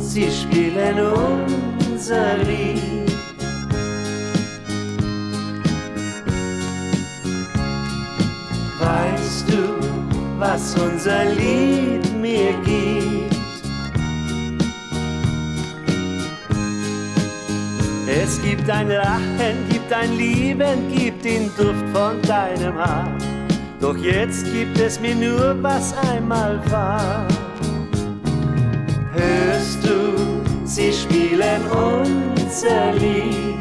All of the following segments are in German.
sie spielen unser Lied. Weißt du, was unser Lied mir gibt? Es gibt ein Lachen, gibt ein Lieben, gibt den Duft von deinem Haar. Doch jetzt gibt es mir nur, was einmal war. Hörst du, sie spielen unser Lied.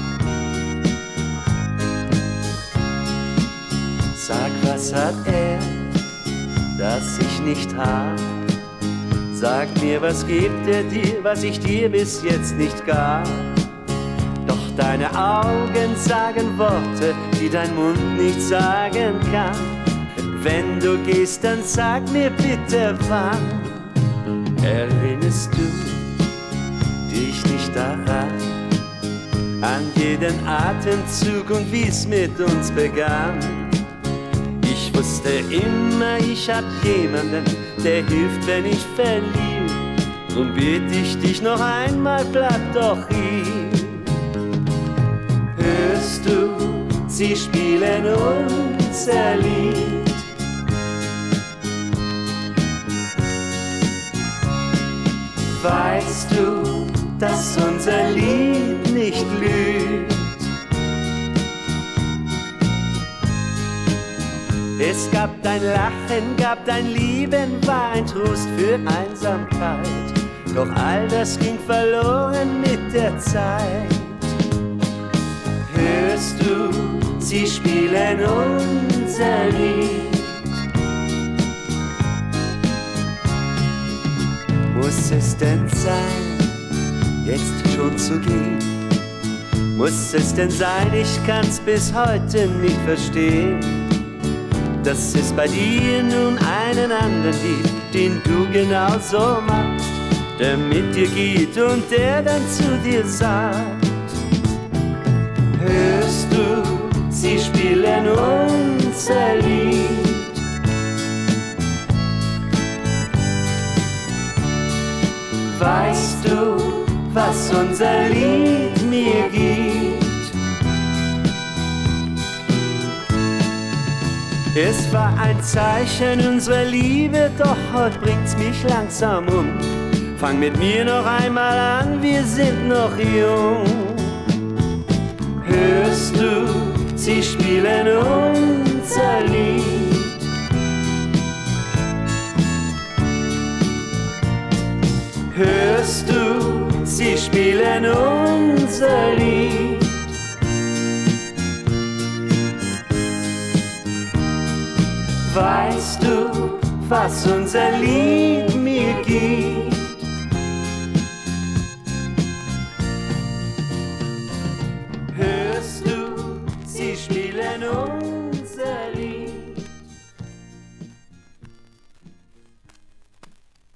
Sag, was hat er, das ich nicht hab? Sag mir, was gibt er dir, was ich dir bis jetzt nicht gab? Doch deine Augen sagen Worte, die dein Mund nicht sagen kann. Wenn du gehst, dann sag mir bitte wann. Erinnerst du dich nicht daran? An jeden Atemzug und wie's mit uns begann? Ich wusste immer, ich hab jemanden, der hilft, wenn ich verliere. Drum bitt ich dich noch einmal, bleib doch hier. Hörst du, sie spielen unser Lied. Weißt du, dass unser Lied nicht lügt? Es gab dein Lachen, gab dein Lieben, war ein Trost für Einsamkeit. Doch all das ging verloren mit der Zeit. Hörst du, sie spielen unser Lied. Muss es denn sein, jetzt schon zu gehen? Muss es denn sein, ich kann's bis heute nicht verstehen, dass es bei dir nun einen anderen gibt, den du genauso machst, der mit dir geht und der dann zu dir sagt: Hörst du, sie spielen unser Lied. Weißt du, was unser Lied mir gibt? Es war ein Zeichen unserer Liebe, doch heute bringt's mich langsam um. Fang mit mir noch einmal an, wir sind noch jung. Hörst du, sie spielen unser Lied. Hörst du, sie spielen unser Lied. Weißt du, was unser Lied mir gibt? Hörst du, sie spielen unser Lied.